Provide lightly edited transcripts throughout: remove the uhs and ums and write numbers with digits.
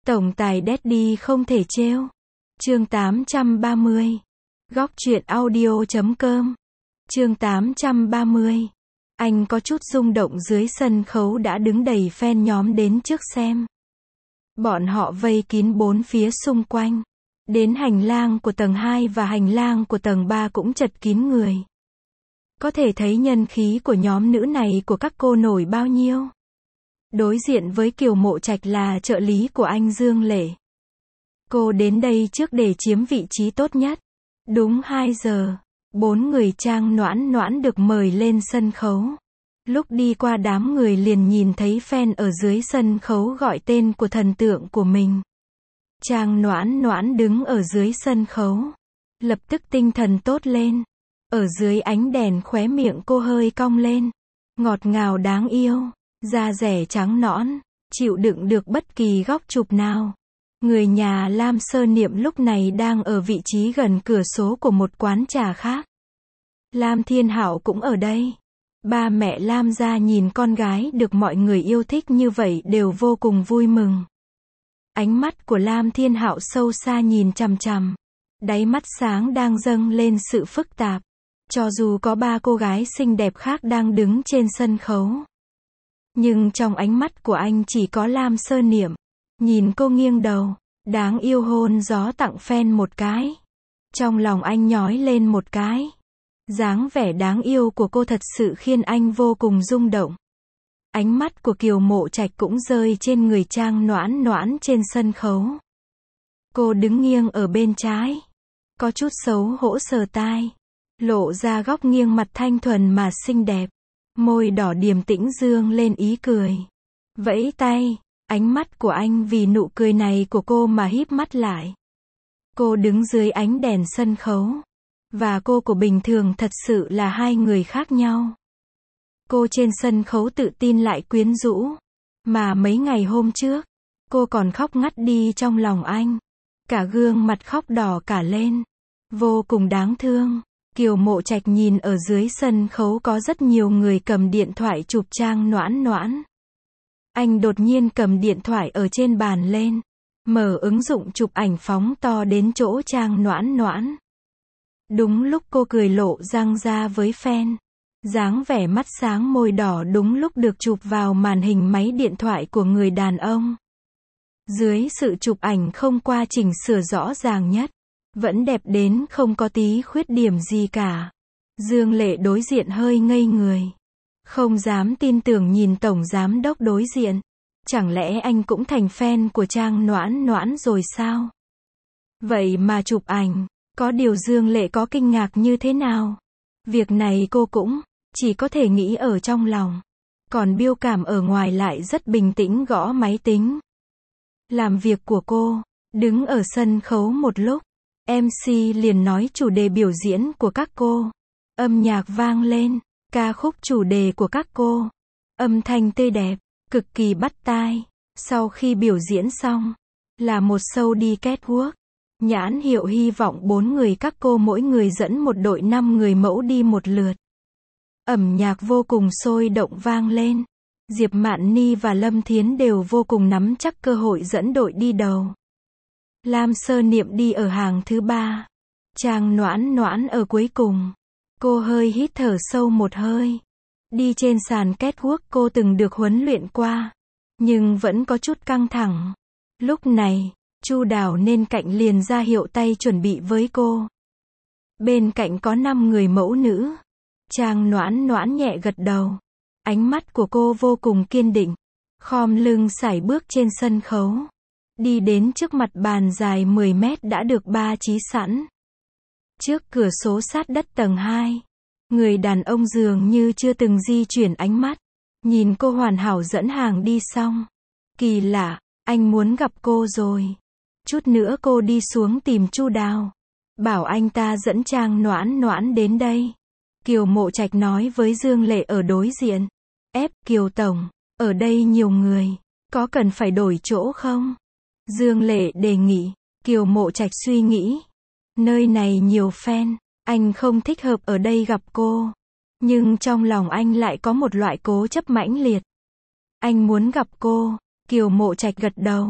Tổng tài Daddy không thể trêu. Chương 830. Góc truyện audio.com. Chương 830. Anh có chút rung động, dưới sân khấu đã đứng đầy fan nhóm đến trước xem. Bọn họ vây kín bốn phía xung quanh. Đến hành lang của tầng 2 và hành lang của tầng 3 cũng chật kín người. Có thể thấy nhân khí của nhóm nữ này của các cô nổi bao nhiêu. Đối diện với Kiều Mộ Trạch là trợ lý của anh Dương Lệ. Cô đến đây trước để chiếm vị trí tốt nhất. Đúng 2 giờ, 4 người Trang Noãn Noãn được mời lên sân khấu. Lúc đi qua đám người liền nhìn thấy fan ở dưới sân khấu gọi tên của thần tượng của mình. Trang Noãn Noãn đứng ở dưới sân khấu. Lập tức tinh thần tốt lên. Ở dưới ánh đèn khóe miệng cô hơi cong lên. Ngọt ngào đáng yêu. Da dẻ trắng nõn. Chịu đựng được bất kỳ góc chụp nào. Người nhà Lam Sơ Niệm lúc này đang ở vị trí gần cửa sổ của một quán trà khác. Lam Thiên Hạo cũng ở đây. Ba mẹ Lam gia nhìn con gái được mọi người yêu thích như vậy đều vô cùng vui mừng. Ánh mắt của Lam Thiên Hạo sâu xa nhìn chằm chằm. Đáy mắt sáng đang dâng lên sự phức tạp. Cho dù có 3 cô gái xinh đẹp khác đang đứng trên sân khấu. Nhưng trong ánh mắt của anh chỉ có Lam Sơ Niệm. Nhìn cô nghiêng đầu, đáng yêu hôn gió tặng fan một cái. Trong lòng anh nhói lên một cái. Dáng vẻ đáng yêu của cô thật sự khiến anh vô cùng rung động. Ánh mắt của Kiều Mộ Trạch cũng rơi trên người Trang Noãn Noãn trên sân khấu. Cô đứng nghiêng ở bên trái. Có chút xấu hổ sờ tai. Lộ ra góc nghiêng mặt thanh thuần mà xinh đẹp. Môi đỏ điềm tĩnh dương lên ý cười. Vẫy tay. Ánh mắt của anh vì nụ cười này của cô mà híp mắt lại. Cô đứng dưới ánh đèn sân khấu. Và cô của bình thường thật sự là hai người khác nhau. Cô trên sân khấu tự tin lại quyến rũ. Mà mấy ngày hôm trước, cô còn khóc ngắt đi trong lòng anh. Cả gương mặt khóc đỏ cả lên. Vô cùng đáng thương. Kiều Mộ Trạch nhìn ở dưới sân khấu có rất nhiều người cầm điện thoại chụp Trang Noãn Noãn. Anh đột nhiên cầm điện thoại ở trên bàn lên. Mở ứng dụng chụp ảnh phóng to đến chỗ Trang Noãn Noãn. Đúng lúc cô cười lộ răng ra với fan. Dáng vẻ mắt sáng môi đỏ đúng lúc được chụp vào màn hình máy điện thoại của người đàn ông. Dưới sự chụp ảnh không qua chỉnh sửa rõ ràng nhất. Vẫn đẹp đến không có tí khuyết điểm gì cả. Dương Lệ đối diện hơi ngây người. Không dám tin tưởng nhìn tổng giám đốc đối diện. Chẳng lẽ anh cũng thành fan của Trang Noãn Noãn rồi sao? Vậy mà chụp ảnh. Có điều Dương Lệ có kinh ngạc như thế nào? Việc này cô cũng chỉ có thể nghĩ ở trong lòng. Còn Biêu Cảm ở ngoài lại rất bình tĩnh gõ máy tính. Làm việc của cô. Đứng ở sân khấu một lúc. MC liền nói chủ đề biểu diễn của các cô. Âm nhạc vang lên. Ca khúc chủ đề của các cô. Âm thanh tươi đẹp. Cực kỳ bắt tai. Sau khi biểu diễn xong. Là một show đi catwalk. Nhãn hiệu hy vọng 4 người các cô mỗi người dẫn một đội 5 người mẫu đi một lượt. Ẩm nhạc vô cùng sôi động vang lên. Diệp Mạn Ni và Lâm Thiến đều vô cùng nắm chắc cơ hội dẫn đội đi đầu. Lam Sơ Niệm đi ở hàng thứ 3. Trang Noãn Noãn ở cuối cùng. Cô hơi hít thở sâu một hơi. Đi trên sàn catwalk cô từng được huấn luyện qua. Nhưng vẫn có chút căng thẳng. Lúc này, Chu Đào nên cạnh liền ra hiệu tay chuẩn bị với cô. Bên cạnh có 5 người mẫu nữ. Trang Noãn Noãn nhẹ gật đầu. Ánh mắt của cô vô cùng kiên định. Khom lưng sải bước trên sân khấu. Đi đến trước mặt bàn dài 10 mét đã được ba trí sẵn. Trước cửa sổ sát đất tầng 2. Người đàn ông dường như chưa từng di chuyển ánh mắt. Nhìn cô hoàn hảo dẫn hàng đi xong. Kỳ lạ, anh muốn gặp cô rồi. Chút nữa cô đi xuống tìm Chu Đào. Bảo anh ta dẫn Trang Noãn Noãn đến đây. Kiều Mộ Trạch nói với Dương Lệ ở đối diện. Kiều Tổng, ở đây nhiều người. Có cần phải đổi chỗ không? Dương Lệ đề nghị. Kiều Mộ Trạch suy nghĩ. Nơi này nhiều fan. Anh không thích hợp ở đây gặp cô. Nhưng trong lòng anh lại có một loại cố chấp mãnh liệt. Anh muốn gặp cô. Kiều Mộ Trạch gật đầu.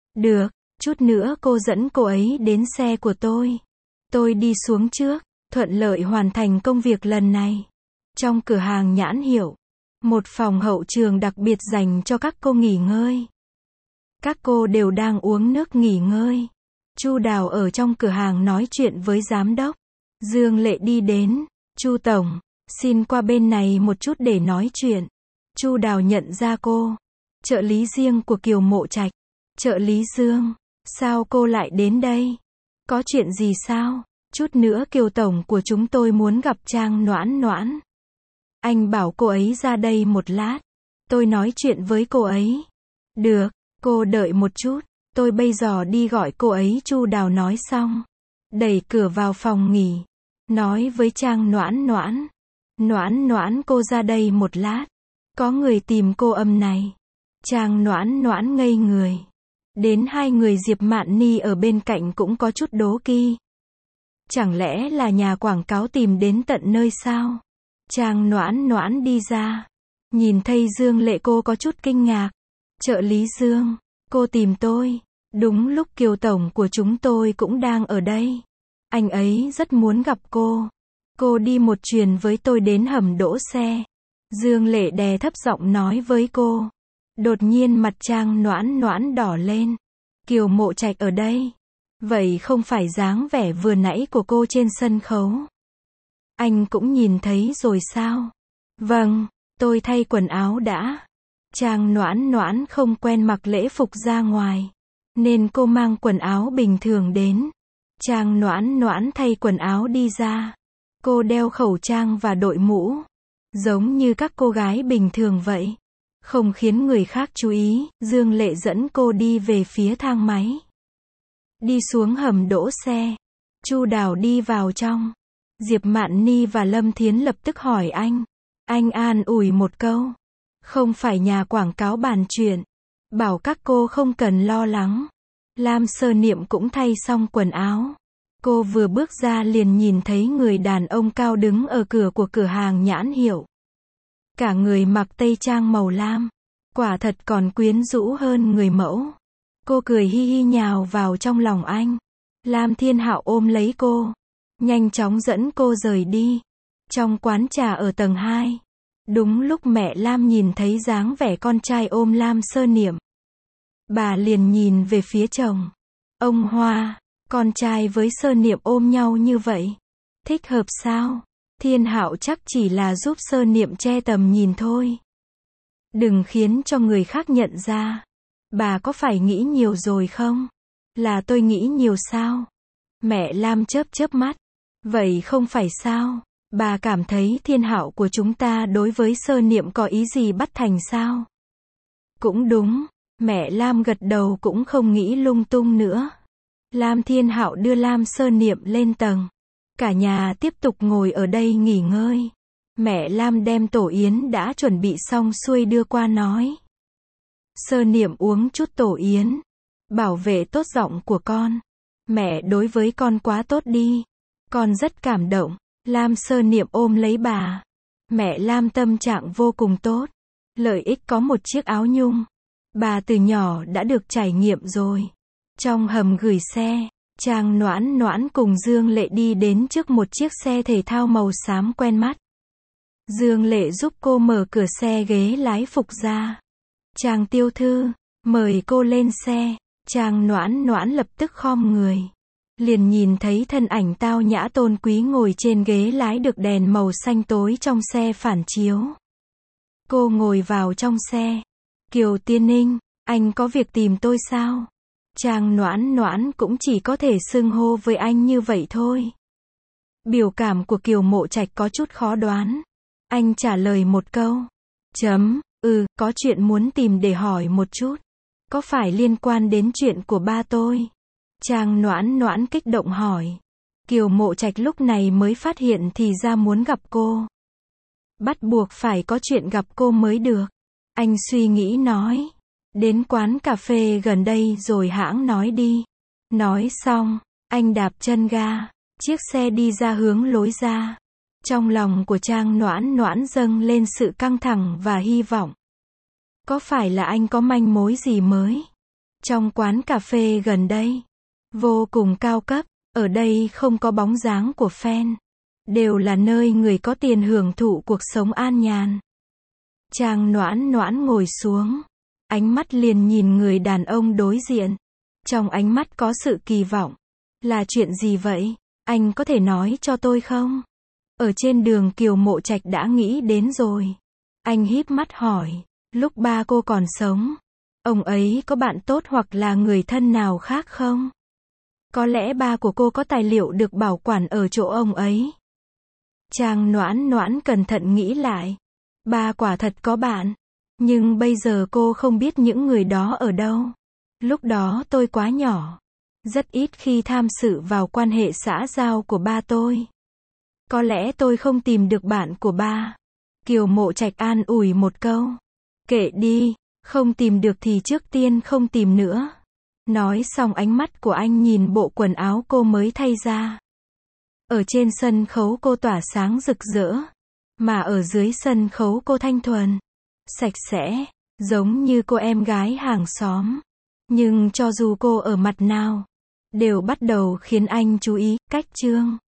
Được, chút nữa cô dẫn cô ấy đến xe của tôi. Tôi đi xuống trước, thuận lợi hoàn thành công việc lần này. Trong cửa hàng nhãn hiệu, một phòng hậu trường đặc biệt dành cho các cô nghỉ ngơi. Các cô đều đang uống nước nghỉ ngơi. Chu Đào ở trong cửa hàng nói chuyện với giám đốc. Dương Lệ đi đến, Chu tổng, xin qua bên này một chút để nói chuyện. Chu Đào nhận ra cô, trợ lý riêng của Kiều Mộ Trạch. Trợ lý Dương, sao cô lại đến đây? Có chuyện gì sao? Chút nữa Kiều tổng của chúng tôi muốn gặp Trang Noãn Noãn. Anh bảo cô ấy ra đây một lát. Tôi nói chuyện với cô ấy. Được, cô đợi một chút. Tôi bây giờ đi gọi cô ấy. Chu Đào nói xong, đẩy cửa vào phòng nghỉ. Nói với Trang Noãn Noãn. Noãn Noãn cô ra đây một lát. Có người tìm cô âm này. Trang Noãn Noãn ngây người. Đến hai người Diệp Mạn Ni ở bên cạnh cũng có chút đố kỵ. Chẳng lẽ là nhà quảng cáo tìm đến tận nơi sao? Trang Noãn Noãn đi ra. Nhìn thấy Dương Lệ cô có chút kinh ngạc. Trợ lý Dương, cô tìm tôi. Đúng lúc Kiều tổng của chúng tôi cũng đang ở đây. Anh ấy rất muốn gặp cô. Cô đi một chuyền với tôi đến hầm đỗ xe. Dương Lệ đè thấp giọng nói với cô. Đột nhiên mặt Trang Noãn Noãn đỏ lên. Kiều Mộ Trạch ở đây. Vậy không phải dáng vẻ vừa nãy của cô trên sân khấu. Anh cũng nhìn thấy rồi sao? Vâng, tôi thay quần áo đã. Trang Noãn Noãn không quen mặc lễ phục ra ngoài, nên cô mang quần áo bình thường đến. Trang Noãn Noãn thay quần áo đi ra. Cô đeo khẩu trang và đội mũ, giống như các cô gái bình thường vậy. Không khiến người khác chú ý, Dương Lệ dẫn cô đi về phía thang máy. Đi xuống hầm đỗ xe. Chu Đào đi vào trong. Diệp Mạn Ni và Lâm Thiến lập tức hỏi anh. Anh an ủi một câu. Không phải nhà quảng cáo bàn chuyện. Bảo các cô không cần lo lắng. Lam Sơ Niệm cũng thay xong quần áo. Cô vừa bước ra liền nhìn thấy người đàn ông cao đứng ở cửa của cửa hàng nhãn hiệu. Cả người mặc tây trang màu lam. Quả thật còn quyến rũ hơn người mẫu. Cô cười hi hi nhào vào trong lòng anh. Lam Thiên Hạo ôm lấy cô. Nhanh chóng dẫn cô rời đi. Trong quán trà ở tầng 2. Đúng lúc mẹ Lam nhìn thấy dáng vẻ con trai ôm Lam Sơ Niệm. Bà liền nhìn về phía chồng. Ông Hoa, con trai với Sơ Niệm ôm nhau như vậy. Thích hợp sao? Thiên Hạo chắc chỉ là giúp Sơ Niệm che tầm nhìn thôi. Đừng khiến cho người khác nhận ra. Bà có phải nghĩ nhiều rồi không? Là tôi nghĩ nhiều sao? Mẹ Lam chớp chớp mắt. Vậy không phải sao? Bà cảm thấy Thiên Hạo của chúng ta đối với Sơ Niệm có ý gì bất thành sao? Cũng đúng. Mẹ Lam gật đầu cũng không nghĩ lung tung nữa. Lam Thiên Hạo đưa Lam Sơ Niệm lên tầng. Cả nhà tiếp tục ngồi ở đây nghỉ ngơi. Mẹ Lam đem tổ yến đã chuẩn bị xong xuôi đưa qua nói. Sơ Niệm uống chút tổ yến. Bảo vệ tốt giọng của con. Mẹ đối với con quá tốt đi. Con rất cảm động. Lam Sơ Niệm ôm lấy bà. Mẹ Lam tâm trạng vô cùng tốt. Lợi ích có một chiếc áo nhung. Bà từ nhỏ đã được trải nghiệm rồi. Trong hầm gửi xe, Trang Noãn Noãn cùng Dương Lệ đi đến trước một chiếc xe thể thao màu xám quen mắt. Dương Lệ giúp cô mở cửa xe ghế lái phục ra. Trang tiểu thư, mời cô lên xe. Trang Noãn Noãn lập tức khom người. Liền nhìn thấy thân ảnh tao nhã tôn quý ngồi trên ghế lái được đèn màu xanh tối trong xe phản chiếu. Cô ngồi vào trong xe. Kiều Tiên Ninh, anh có việc tìm tôi sao? Trang Noãn Noãn cũng chỉ có thể xưng hô với anh như vậy thôi. Biểu cảm của Kiều Mộ Trạch có chút khó đoán. Anh trả lời một câu. Có chuyện muốn tìm để hỏi một chút. Có phải liên quan đến chuyện của ba tôi? Trang Noãn Noãn kích động hỏi. Kiều Mộ Trạch lúc này mới phát hiện thì ra muốn gặp cô. Bắt buộc phải có chuyện gặp cô mới được. Anh suy nghĩ nói. Đến quán cà phê gần đây rồi hãng nói đi. Nói xong, anh đạp chân ga. Chiếc xe đi ra hướng lối ra. Trong lòng của Trang Noãn Noãn dâng lên sự căng thẳng và hy vọng. Có phải là anh có manh mối gì mới? Trong quán cà phê gần đây, vô cùng cao cấp, ở đây không có bóng dáng của fan, đều là nơi người có tiền hưởng thụ cuộc sống an nhàn. Trang Noãn Noãn ngồi xuống, ánh mắt liền nhìn người đàn ông đối diện. Trong ánh mắt có sự kỳ vọng. Là chuyện gì vậy? Anh có thể nói cho tôi không? Ở trên đường Kiều Mộ Trạch đã nghĩ đến rồi. Anh híp mắt hỏi, lúc ba cô còn sống, ông ấy có bạn tốt hoặc là người thân nào khác không? Có lẽ ba của cô có tài liệu được bảo quản ở chỗ ông ấy. Trang Noãn Noãn cẩn thận nghĩ lại. Ba quả thật có bạn. Nhưng bây giờ cô không biết những người đó ở đâu. Lúc đó tôi quá nhỏ. Rất ít khi tham dự vào quan hệ xã giao của ba tôi. Có lẽ tôi không tìm được bạn của ba. Kiều Mộ Trạch an ủi một câu. Kệ đi, không tìm được thì trước tiên không tìm nữa. Nói xong ánh mắt của anh nhìn bộ quần áo cô mới thay ra. Ở trên sân khấu cô tỏa sáng rực rỡ. Mà ở dưới sân khấu cô thanh thuần, sạch sẽ, giống như cô em gái hàng xóm. Nhưng cho dù cô ở mặt nào, đều bắt đầu khiến anh chú ý. Cách chương